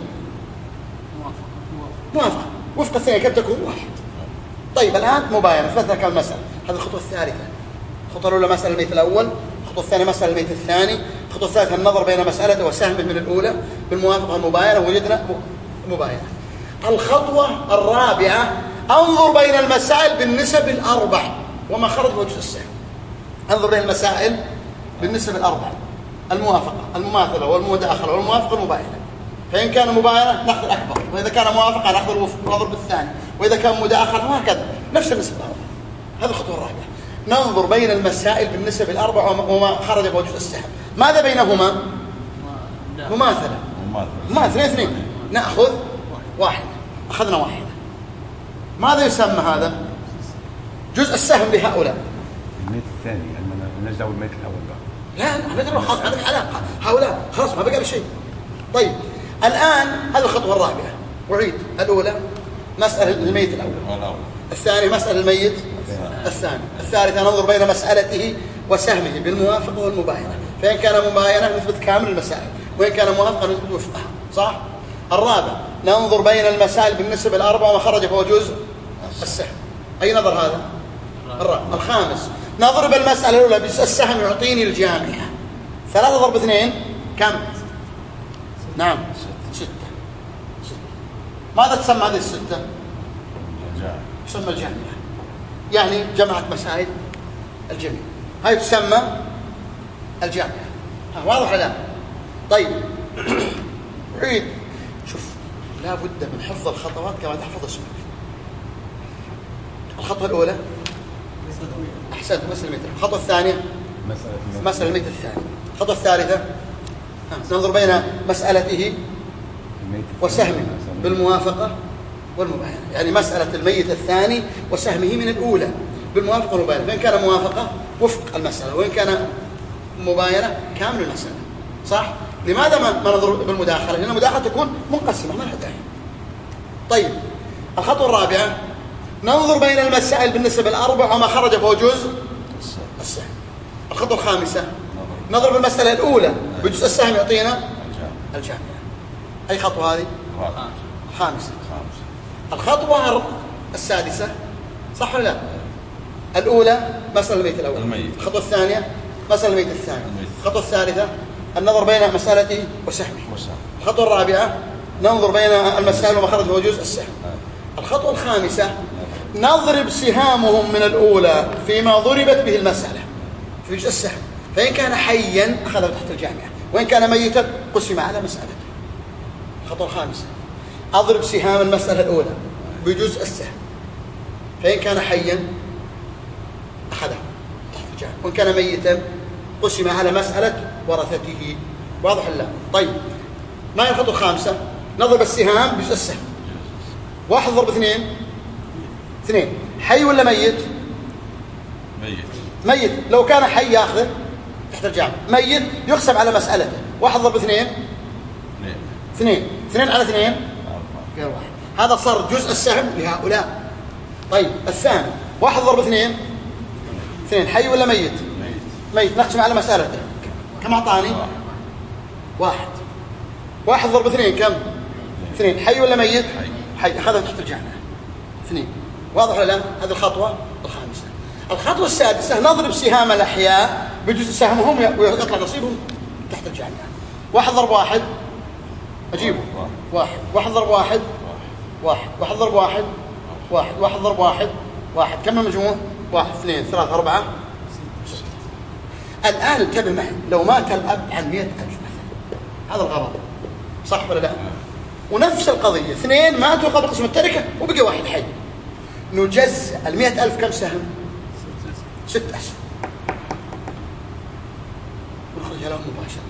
موافقة وفق الثانية كم تكون؟ 1. طيب الآن مباينة ثبتنا كامل المسألة. هذه الخطوة الثالثة. الخطوة الأولى مسألة الميت الأول، الخطوة الثانية مسألة الميت الثاني، الخطوة الثالثة النظر بين مسألته وسهمه من الأولى بالموافقة والمباينة، وجدنا مباينة. الخطوة الرابعة انظر بين المسائل بالنسب الأربع وما خرج هو جزء السهم. انظر بين المسائل بالنسب الأربع: الموافقة، المماثلة، والمداخلة، والموافقة، والمباينة. فإن كان مباينة نأخذ الأكبر، وإذا كان موافقة نأخذ الوفق ونضرب الثاني، وإذا كان مداخلة وهكذا نفس النسب الأربع. هذه الخطوة الرابعة. ننظر بين المسائل بالنسب الأربع وما خرج هو جزء السهم. ماذا بينهما؟ مماثلة. 2 نأخذ 1. أخذنا 1. ماذا يسمى هذا؟ جزء السهم لهؤلاء. الميت الثاني يعني نجد الميت الأول بقى. لا نجد خلاص عندك علاقة هؤلاء خلاص ما بقى بشيء. طيب الآن هذه الخطوة الرابعة. وعيد: الأولى مسألة الميت الأول، الثاني مسألة الميت الثاني، الثالثة ننظر بين مسألته وسهمه بالموافقة والمباينة. فإن كان مباينة نثبت كامل المسائل، وإن كان موافقة نثبت وفقها. صح؟ الرابع ننظر بين المسائل بالنسب الأربع وما خرج فهو جزء السهم. أي نظر هذا؟ الرابع. الخامس نضرب المسألة الأولى بالسهم يعطيني الجامعة. 3 ضرب 2 كم؟ نعم 6. ماذا تسمى هذه 6؟ تسمى الجامعة، يعني جمعت مسائل الجميع. هاي تسمى الجامعة. واضح ولا لا؟ طيب عيد. شوف لا بد من حفظ الخطوات كما تحفظ اسمك. الخطوة الأولى أحسنت مسألة الميت. الخطوة الثانية مسألة الميت الثاني. الخطوة الثالثة ننظر بين مسألته وسهمه بالموافقة والمباينة، يعني مسألة الميت الثاني وسهمه من الأولى بالموافقة والمباينة. فإن كان موافقة وفق المسألة، وإن كان مباينة كامل المسألة. صح؟ لماذا ما ننظر بالمداخلة؟ لأن المداخلة تكون منقسمة ما لها داعي. طيب الخطوة الرابعة ننظر بين المسائل بالنسبة للأربع وما خرج فهو جزء السهم. الخطوة الخامسة نضرب المسألة الأولى بجزء السهم يعطينا الجامعة. أي خطوة هذه؟ الخامسة. الخطوة السادسة صح ولا لا؟ الأولى مسألة الميت الأول، الخطوة الثانية مسألة الميت الثاني، الخطوة الثالثة النظر بين مسألته وسهمه، الخطوة الرابعة ننظر بين المسائل وما خرج فهو جزء السهم. الخطوة الخامسة نضرب سهامهم من الأولى فيما ضربت به المسألة في جزء السهم، فإن كان حيا أخذه تحت الجامعة، وإن كان ميتا قسم على مسألته. الخطوة الخامسة أضرب سهام المسألة الأولى بجزء السهم، فإن كان حيا أخذه تحت الجامعة، وإن كان ميتا قسم على مسألة ورثته. واضح لا؟ طيب ما هي الخطوة الخامسة؟ نضرب السهام بجزء السهم. واحد ضرب اثنين، حي ولا ميت؟ ميت. لو كان حي ياخذه تحت الجامعة، ميت يقسم على مسألته. واحد ضرب اثنين، اثنين على اثنين غير واحد، هذا صار جزء السهم لهؤلاء. طيب الثاني واحد ضرب اثنين، حي ولا ميت؟ ميت نقسم على مسألته. كم أعطاني؟ واحد ضرب اثنين كم؟ اثنين. حي ولا ميت؟ حي أخذه تحت الجامعة. اثنين. واضح ولا لا؟ هذه الخطوة الخامسة. الخطوة السادسة نضرب سهام الأحياء بجزء سهمهم ويطلع نصيبهم تحت الجامعة. واحد ضرب واحد أجيبه واحد ضرب واحد، واحد ضرب واحد، واحد ضرب واحد. كم المجموع؟ 1 2 3 4 6. الآن انتبه معي، لو مات الأب عن 100,000 مثلا، هذا الغرض صح ولا لا؟ ونفس القضية 2 ماتوا قبل قسم التركة وبقي واحد حي، نجزء 100,000 كم سهم؟ 6 أسهم، ونخرجها لهم مباشرة.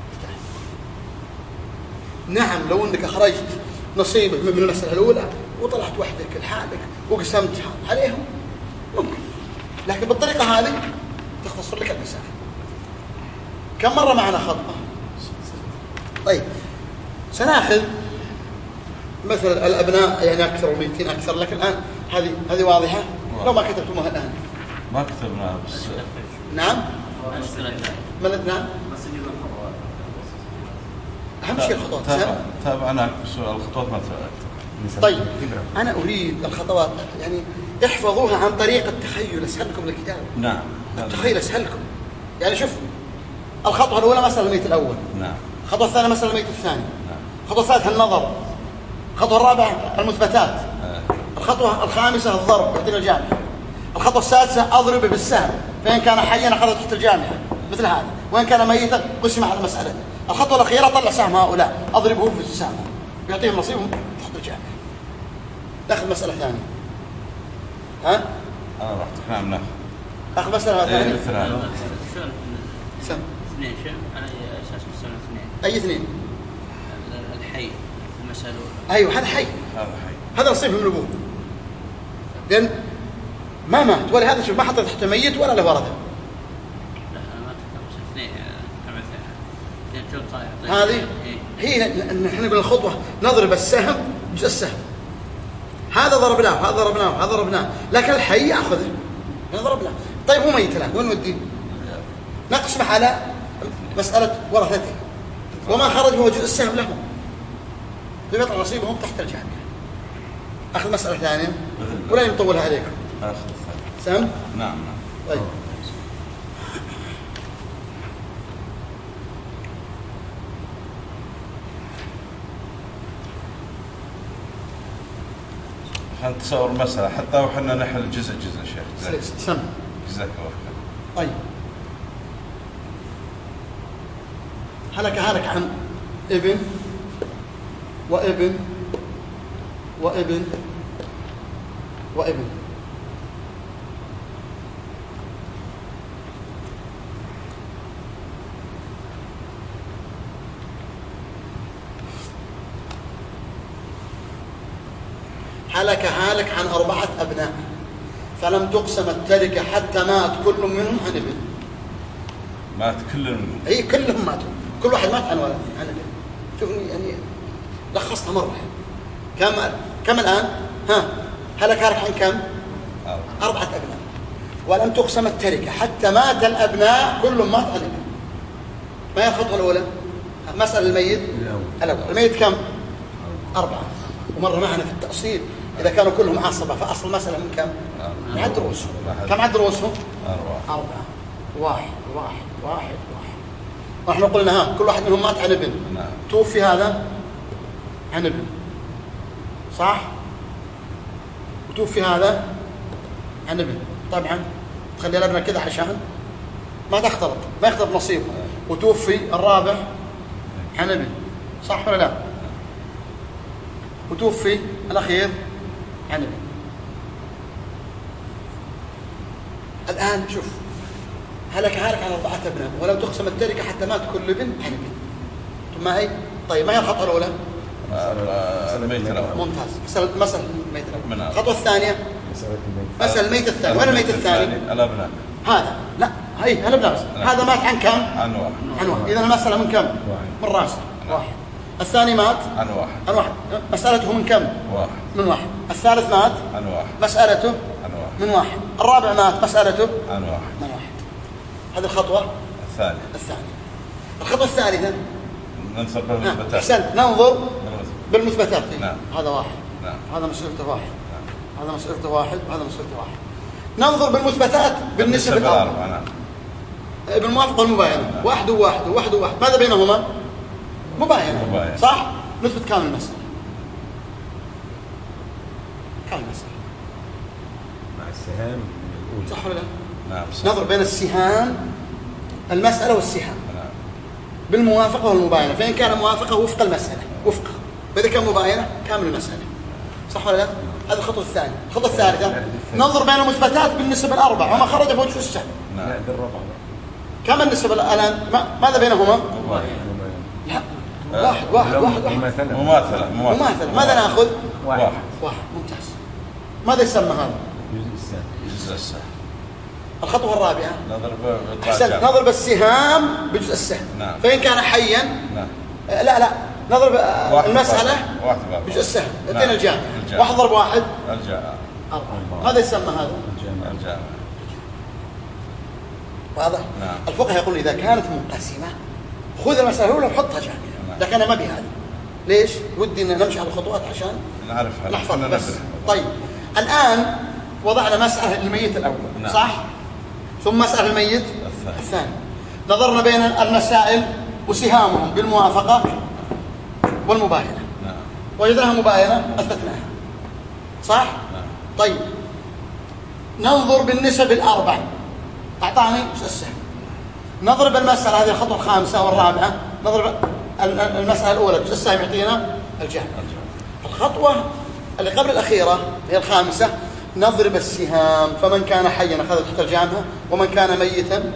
نعم لو انك اخرجت نصيبك من المسألة الأولى وطلعت وحدك لحالك وقسمتها عليهم ممكن، لكن بالطريقة هذه تختصر لك المسألة. كم مرة معنا خطأ؟ طيب سنأخذ مثلا الأبناء يعني أكثر و200 أكثر، لكن الآن هذه واضحة. لو ما كتبتموها الآن ما كتبناها بس نعم نعم أهم شيء الخطوات تابعنا الخطوات ما تابعت. طيب أنا أريد الخطوات يعني احفظوها عن طريق التخيل، أسهل لكم الكتاب. نعم التخيل أسهل لكم. يعني شوف الخطوة الأولى مسألة الميت الأول، نعم. الخطوة الثانية مسألة الميت الثاني، نعم. الخطوة الثالثة النظر، الخطوة الرابعة المثبتات، الخطوة الخامسة الضرب يعطينا الجامعة، الخطوة السادسة أضرب بالسهم، فإن كان حيا أخذ تحت الجامعة مثل هذا، وإن كان ميتا قسم على مسألته. الخطوة الأخيرة طلع سهم هؤلاء أضربه في السهم يعطيهم نصيبهم تحت الجامعة. ناخذ مسألة ثانية. ها؟ أنا رحت. نعم ناخذ. أخذ مسألة ثانية. مثل هذا. سم. اثنين شو؟ على أساس مسألة اثنين. أي اثنين؟ الحي في المسألة الأولى. أيوه هذا حي. هذا نصيبهم من أبوه. لأن ما مات ولا هذا شوف ما حط تحت ميت ولا له ورثة. لا أنا ما تكلمت اثنين هذه هي نحن نقول الخطوة نضرب السهم جزء السهم، هذا ضربناه هذا ضربناه هذا ضربناه، لكن الحي يأخذه يعني ضربناه. طيب هو ميت الآن وين وديه؟ نقسم على مسألة ورثته، وما خرج هو جزء السهم لهم فيطلع نصيبهم تحت الجامعة. أخذ مسألة ثانية ولا نطولها عليكم. سم؟ نعم. طيب خلينا نتصور مسألة حتى وحنا نحل جزء شيخ. سم. جزاك الله خير. طيب هلك عن ابن وابن وابن وابن. هلك عن 4 أبناء فلم تقسم التركة حتى مات كل منهم عن ابن. مات كلهم؟ أي كلهم ماتوا، كل واحد مات عن ولد عن ابن. شوفني يعني لخصتها مرة. كم الآن؟ ها هلك هارك عن كم؟ 4 أبناء. ولم تقسم التركة حتى مات الأبناء كل مات عن ابن. ما هي الخطوة الأولى؟ مسألة الميت الأول. الميت كم؟ 4. ومر معنا في التأصيل إذا كانوا كلهم عصبة فأصل المسألة من كم؟ من عد رؤوسهم. كم عد رؤوسهم؟ 4. 1 1 1 1. ونحن قلنا كل واحد منهم مات عن ابن. توفي هذا عن ابن، صح؟ وتوفي هذا عن ابن. طبعا تخلي الابنة كذا عشان ما تختلط، ما يختلط نصيبه. وتوفي الرابع عن ابن، صح ولا لا؟ وتوفي الأخير عن ابن. الآن شوف، هلك على 4 أبناء ولم تقسم التركة حتى مات كل ابن عن ابن. ثم هي طيب ما هي الخطوة الأولى؟ الميت الأول. ممتاز. مسألة الميت الأول. الخطوة الثانية مسألة الميت الثاني. وين الميت الثاني؟ الأبناء. هذا لا، هي الأبناء بس. هذا مات عن كم؟ عن 1. عن 1. إذا المسألة من كم؟ من راسه 1. الثاني مات عن 1. عن 1. مسألته من كم؟ 1. من 1. الثالث مات عن 1. مسألته عن 1. من 1. الرابع مات مسألته عن 1. من 1. هذه الخطوة الثانية. الخطوة الثالثة ننظر بالمثبتات. أحسنت، ننظر بالمثبتات. نعم. هذا 1. نعم. هذا مسألته 1. نعم. هذا مسألته 1 وهذا مسألته 1. ننظر بالمثبتات بالنسبة الأربعة. نعم. بالموافقة والمباينة. نعم. 1 و1 و1 و1. ماذا بينهما؟ مباينة. صح؟ نثبت كامل المسألة. كامل المسألة مع السهام الأولى، صح ولا لا؟ نعم. نظر بين السهام، المسألة والسهام، نعم. بالموافقة والمباينة. فإن كان موافقة وفق المسألة وفقه، وإذا كان مباينة كامل المسألة، صح ولا لا؟ هذه الخطوة الثانية. الخطوة الثالثة ننظر بين المثبتات بالنسبة الأربع وما خرج فوجه السهم. نعم. لا بالربع. كم النسبة الآن؟ ماذا بينهما؟ لا، واحد. مماثلة. ماذا نأخذ؟ 1. ممتاز. ماذا يسمى هذا؟ جزء السهم. الخطوة الرابعة نضرب نضرب السهام بجزء السهم. نعم. فإن كان حيا نعم. لا نضرب المسألة بجزء السهم. اثنين الجامع. 1 ضرب 1 الجامع. 4. ماذا يسمى هذا؟ الجامع. واضح؟ نعم. الفقهاء يقول إذا كانت منقسمة خذ المسألة الأولى وحطها جامعة. نعم. لكن أنا ما بهذا. ليش؟ ودي أن نمشي على الخطوات عشان نعرفها نحفظها بس. طيب الآن وضعنا مسألة الميت الأول. نعم. صح؟ ثم مسألة الميت الثاني. نظرنا بين المسائل وسهامهم بالموافقة والمباينة. نعم. وجدناها مباينة أثبتناها، صح؟ نعم. طيب ننظر بالنسب الأربع. أعطاني السهم. نضرب المسألة هذه الخطوة الخامسة والرابعة. نضرب المسألة الأولى جزء السهم يعطينا الجامع. الخطوة اللي قبل الأخيرة هي الخامسة نضرب السهام. فمن كان حيا أخذ تحت الجامعة ومن كان ميتا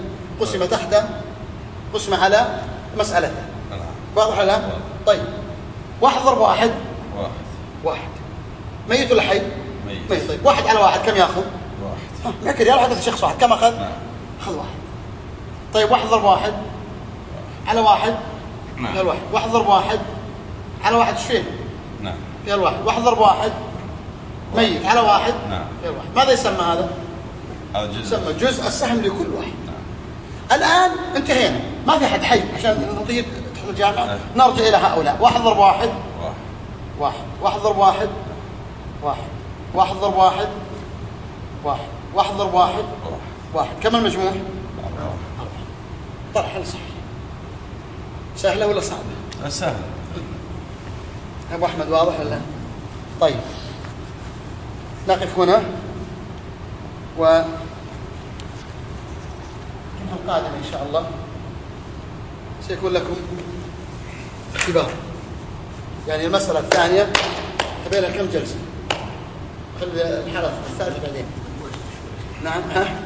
قسم على مسألته. واضح ولا لا؟ طيب 1 ضرب 1 1. ميت ولا حي؟ ميت. طيب 1 على 1 كم ياخذ؟ 1. لكن يلا حدث شخص واحد كم أخذ؟ أخذ 1. طيب 1 ضرب 1 على 1 فيها الواحد. 1 ضرب 1 على 1 ايش فيه؟ نعم. فيها الواحد. 1 ضرب 1 ميت على 1 فيها الواحد. ماذا يسمى هذا؟ يسمى جزء السهم لكل واحد. الآن انتهينا، ما في حد حي عشان نطير تحت الجامعة. نرجع إلى هؤلاء. 1 ضرب 1 1. 1 ضرب 1 1. 1 ضرب 1 1. 1 ضرب 1 1. كم المجموع؟ 4. طرح حل صحيح. سهلة ولا صعبة؟ سهلة. أبو أحمد واضح ولا؟ طيب نقف هنا و القادم إن شاء الله سيكون لكم اختبار. يعني المسألة الثانية تبين لها كم جلسة. خلي الحالة الثالثة بعدين. نعم.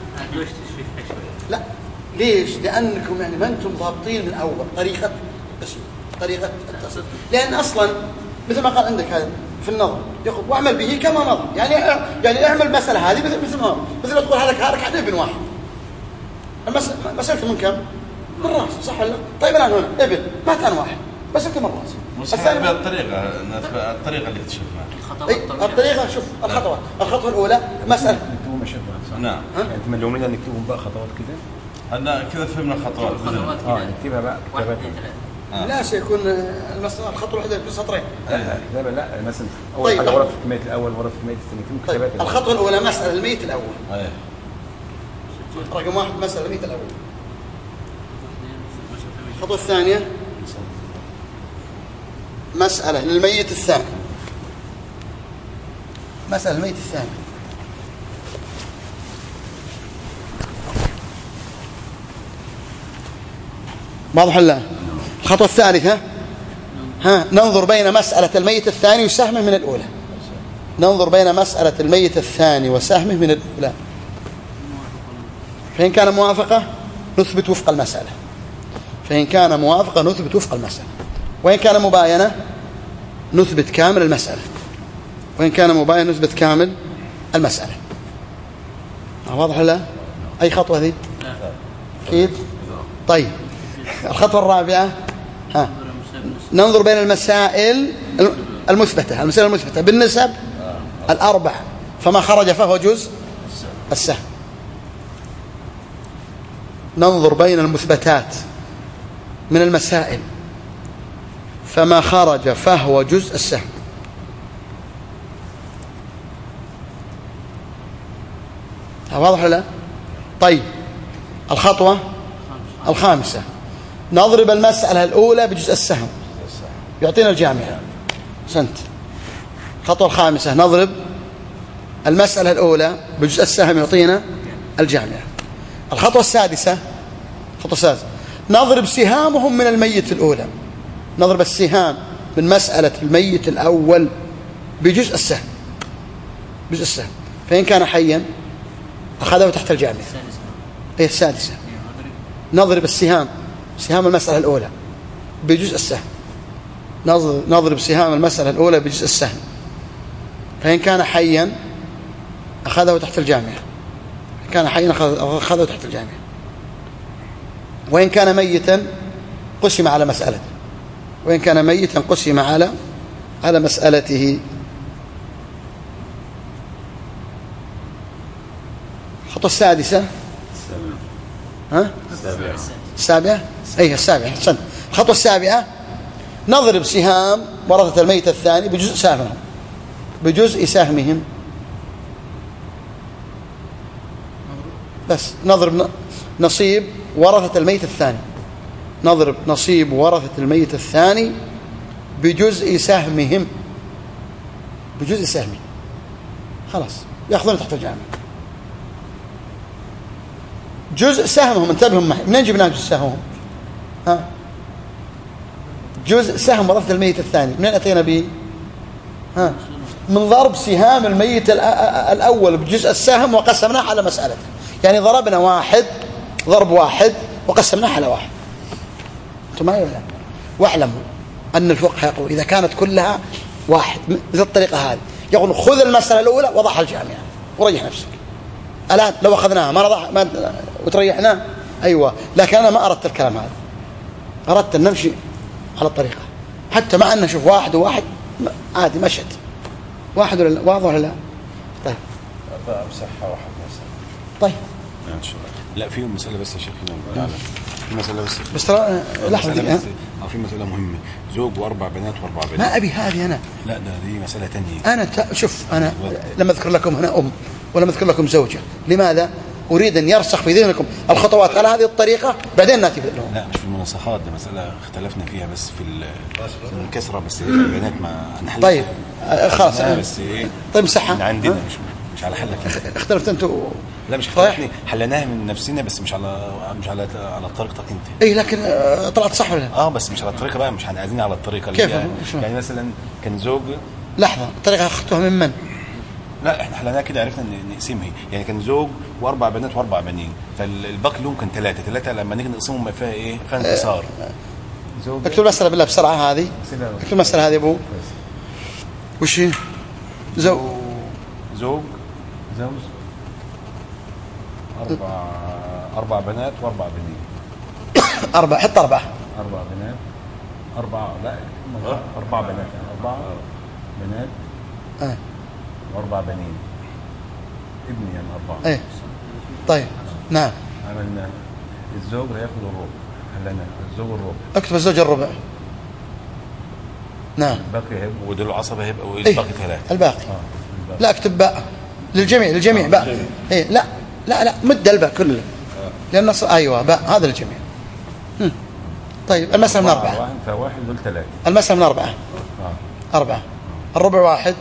لا ليش؟ لأنكم يعني ما أنتم ضابطين من أول طريقة التصرف. لأن أصلا مثل ما قال عندك هذا في النظر يقول واعمل به كما مضى. يعني اعمل المسألة هذه مثل ما مثل تقول هذاك عن ابن واحد. مسألة من كم؟ من راس، صح ولا؟ طيب الآن هنا ابن مات عن واحد مسألة من راس. الثاني بالطريقة اللي اكتشفناها الطريقة شوف الخطوات. الخطوة الأولى مسألة نكتبهم يا شيخ. نعم. يعني انت ملومين نكتبهم بقى خطوات كده. احنا كذا فهمنا الخطوات. نكتبها بقى كتابات. لا سيكون المسألة الخطوة الواحدة في سطرين. كتابة لا مثلا أول حاجة ورقة الكمية الأول ورقة الكمية الثانية في كتابات. الخطوة الأولى مسألة الميت الأول. ايه. رقم 1 مسألة الميت الأول. الخطوة الثانية مسألة للميت الثاني. مسألة الميت الثاني. واضح ولا؟ الخطوة الثالثة ننظر بين مسألة الميت الثاني وسهمه من الأولى. ننظر بين مسألة الميت الثاني وسهمه من الأولى. فإن كان موافقة نثبت وفق المسألة. فإن كان موافقة نثبت وفق المسألة. وإن كان مباينة نثبت كامل المسألة. وإن كان مباينة نثبت كامل المسألة. واضح ولا؟ أي خطوة هذه؟ أكيد. طيب الخطوة الرابعة ننظر بين المسائل المثبتة. المسائل المثبتة بالنسب الأربع فما خرج فهو جزء السهم. ننظر بين المثبتات من المسائل فما خرج فهو جزء السهم. واضح ولا؟ طيب الخطوة الخامسة نضرب المسألة الأولى بجزء السهم يعطينا الجامعة. سنت. الخطوة الخامسة نضرب المسألة الأولى بجزء السهم يعطينا الجامعة. الخطوة السادسة نضرب سهامهم من الميت الأولى. نضرب السهام من مسألة الميت الأول بجزء السهم. بجزء السهم فإن كان حيا أخذه تحت الجامعة. هي السادسة نضرب السهام سهام المسألة الأولى بجزء السهم. نضرب سهام المسألة الأولى بجزء السهم فإن كان حيا أخذه تحت الجامعة. إن كان حيا أخذه تحت الجامعة. وإن كان ميتا قسم على مسألته. وإن كان ميتا قسم على مسألته. الخطوة السادسة السابعة أي السابعة. الخطوة السابعة نضرب سهام ورثة الميت الثاني بجزء سهمهم. بس نضرب نصيب ورثة الميت الثاني. نضرب نصيب ورثة الميت الثاني بجزء سهمهم. بجزء سهمهم خلاص يأخذون تحت الجامعة. جزء سهمهم انتبهوا معي. منين جبناه جزء سهمهم؟ جزء سهم ورثة الميت الثاني منين أتينا به؟ من ضرب سهام الميت الأول بجزء السهم وقسمناه على مسألة. يعني ضربنا واحد ضرب واحد وقسمناه على واحد. أنتم معي ولا؟ واعلموا أن الفقه يقول إذا كانت كلها واحد مثل الطريقة هذه يقول خذ المسألة الأولى وضعها الجامعة وريح نفسك. الآن لو أخذناها ما وتريحنا أيوة. لكن أنا ما أردت الكلام هذا. أردت أن نمشي على الطريقة حتى مع أن نشوف واحد وواحد عادي مشت واحد ولا واضح ولا لا. طيب أمسحها واحد مسألة. طيب إن شاء الله. لا في مسألة بس يا شيخ في مسألة بس ترى لحظة دي في مسألة مهمة. زوج وأربع بنات وأربع بنات. ما أبي هذه أنا. لا دي مسألة تانية. أنا شوف أنا لما أذكر لكم هنا ولم أذكر لكم زوجة. لماذا؟ أريد أن يرسخ في ذهنكم الخطوات على هذه الطريقة بعدين نأتي لهم. لا مش في المناسخات ده مسألة اختلفنا فيها بس في الكسرة بس البنات ما نحل. طيب خلاص بس إيه طيب مسحها عندنا مش على حلك. اختلفت أنتوا. لا مش اختلفنا حلناها من نفسنا بس مش على طريقتك أنت. إيه لكن طلعت صح ولا؟ بس مش على الطريقة بقى مش عايزين على الطريقة كيف يعني مثلا كان زوج. لحظة الطريقة أخذتوها من؟ لا احنا حلناها كده عرفنا نقسمها. يعني كان زوج واربع بنات واربع بنين فالباقي لهم كان ثلاثة لما نيجي نقسمهم ما فيها ايه فيها انتصار. اكتب المسألة بالله بسرعة هذه. اكتب المسألة هذه ابو وش هي؟ زوج اربع بنات واربع بنين. حط اربع بنات اربع بنات 4 واربع بنين، ابني يعني اربعه. ايه طيب نعم. عملنا الزوج هياخد الربع، خلينا الزوج الربع. اكتب الزوج الربع. نعم. الباقي هيبقى ودول العصبه هيبقى إيه؟ الباقي ثلاثه. الباقي. لا اكتب باء للجميع باء. ايه لا مد الباء كله لان ايوه باء هذا للجميع. طيب المسألة من 4. فواحد دول 3. المسألة من 4. 4. الربع واحد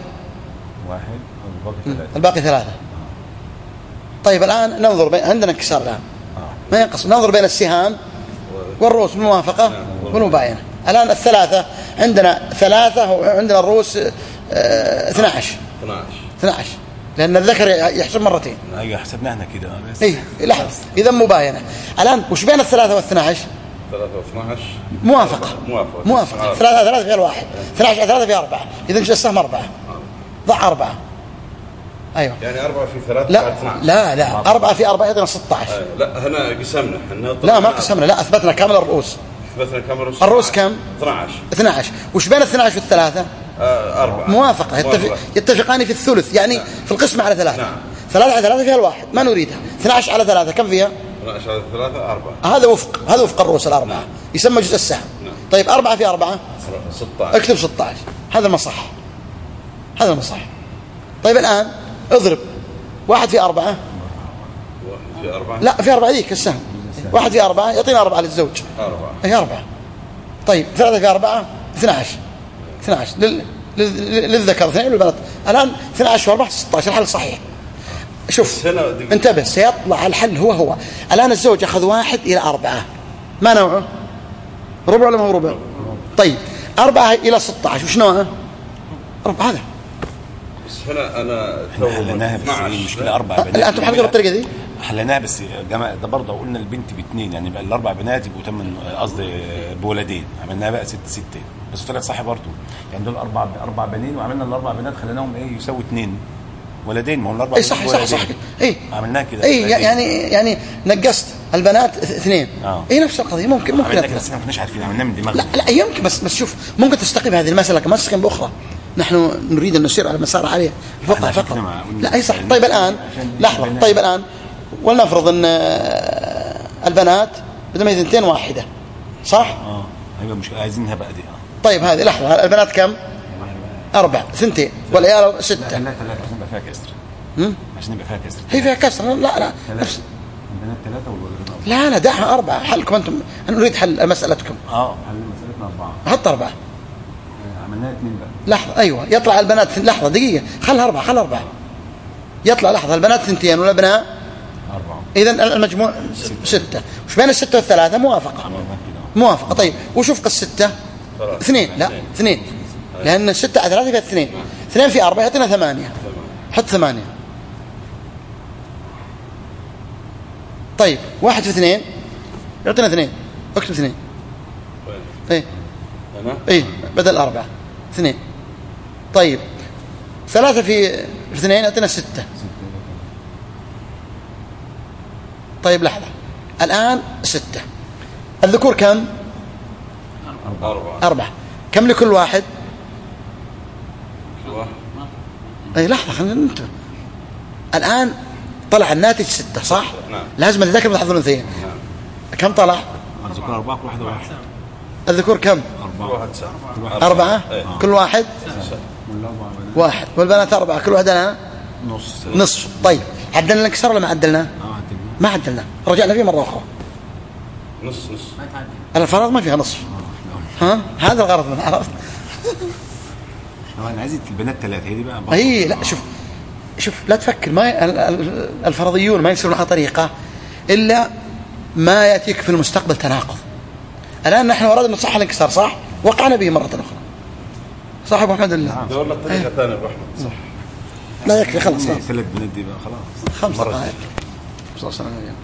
الباقي 3. طيب الآن ننظر عندنا انكسار الآن ما ينقص. ننظر بين السهام والرؤوس بالموافقة والمباينة. الآن الثلاثة عندنا 3 وعندنا الرؤوس 12 لأن الذكر يحسب مرتين. ايوه حسبناها احنا كده. ايه لحظة إذا مباينة. الآن وش بين 3 و 12؟ 3 و12 موافقة. 3 فيها الواحد 12 3 فيها 4. إذا نجي السهم 4 ضع 4. أيوة يعني 4 في 3 لا 4 في 4 يعطينا 16. لا هنا قسمنا لا ما قسمنا لا أثبتنا كامل الرؤوس. الرؤوس كم؟ 12. وش بين 12 والثلاثة؟ 4 موافقة. يتفقان في الثلث يعني في القسمة على 3. 3 على 3 فيها الواحد ما نريدها. 12 على 3 كم فيها؟ 12 على 3 4. هذا وفق الرؤوس الأربعة يسمى جزء السهم. طيب 4 في 4 16. اكتب 16. هذا المصح. طيب الآن اضرب 1 في 4. 1 في 4 لا في 4 ذيك السهم. 1 في 4 يعطينا 4 للزوج. 4 هي 4. طيب 3 في 4 12 للذكر 2 للبنات. الآن 12 و4 16. الحل صحيح. شوف انتبه سيطلع الحل هو الآن الزوج أخذ 1 إلى 4 ما نوعه؟ ربع ولا ما هو ربع؟ طيب 4 إلى 16 وش نوعه؟ ربع. هذا بس هنا أنا حلناها بس المشكلة 4 بنات. أنتم حلقوا بالطريقة دي؟ حلناها بس جماعة ده برضه قلنا البنت ب2 يعني بقى ال4 بنات يبقوا 8 قصدي بولدين. عملناها بقى 6 بس طلعت صح برضه يعني دول 4 بنين وعملنا ال4 بنات خليناهم يساوي 2 ولدين. ما هو ال4 اي صح عملناها كده. يعني نقصت البنات 2. اي نفس القضيه ممكن عملنا كده بس ما كناش عارفين عملناها من دماغنا. لا يمكن بس شوف ممكن تستقيم هذه المساله كما تستقيم باخرى. نحن نريد ان نسير على مسار عليه فقط. لا اي صح. طيب الان لحظه. طيب الان ولنفرض ان البنات بدل ما 2 واحده صح؟ ايوه مش عايزينها بقى دي. طيب هذه لحظه البنات كم؟ 4 2 والعيال 6. عشان يبقى فيها كسر. هي فيها كسر. لا البنات 3 والولد لا دعها 4. حلكم انتم نريد حل مسألتكم. حل مسألتنا 4. حط 4. عملناها 2 بقى. لحظة أيوة يطلع البنات لحظة دقيقة خلها 4 يطلع لحظة البنات 2 والابناء 4. إذن المجموع 6. وش بين 6 و3 موافقة. طيب وشوف قص 6 2 لا 2 لأن 6 على 3 فيها 2 في 4 يعطينا 8. حط 8. طيب 1 في 2 يعطينا 2. اكتب 2. ايه بدل 4 2. طيب 3 في 2 يعطينا 6. طيب لحظة الآن 6. الذكور كم؟ 4. كم لكل واحد؟ اي لحظة خلينا ننتبه. الآن طلع الناتج 6 صح؟ لازم الذكر بحظ الأنثيين. كم طلع؟ الذكور 4 كل واحد 1. الذكور كم؟ 4 كل واحد 1 والبنات 4 كل واحد نصف. طيب عدلنا الانكسار ولا ما عدلناه؟ ما عدلناه. رجعنا فيه مرة أخرى نص الفرض ما فيها نصف. هذا الغرض من عرفت. انا عايز البنات 3 هي دي بقى. اي لا شوف لا تفكر ما الفرضيون ما يصيرون على طريقة إلا ما يأتيك في المستقبل تناقض. الآن نحن أردنا نصح الانكسار صح؟ وقعنا به مرة أخرى صح أبو أحمد الله. والله طريقة ثانية أبو أحمد صح. لا يكفي خلاص 3 بنات دي بقى خلاص 5 دقائق.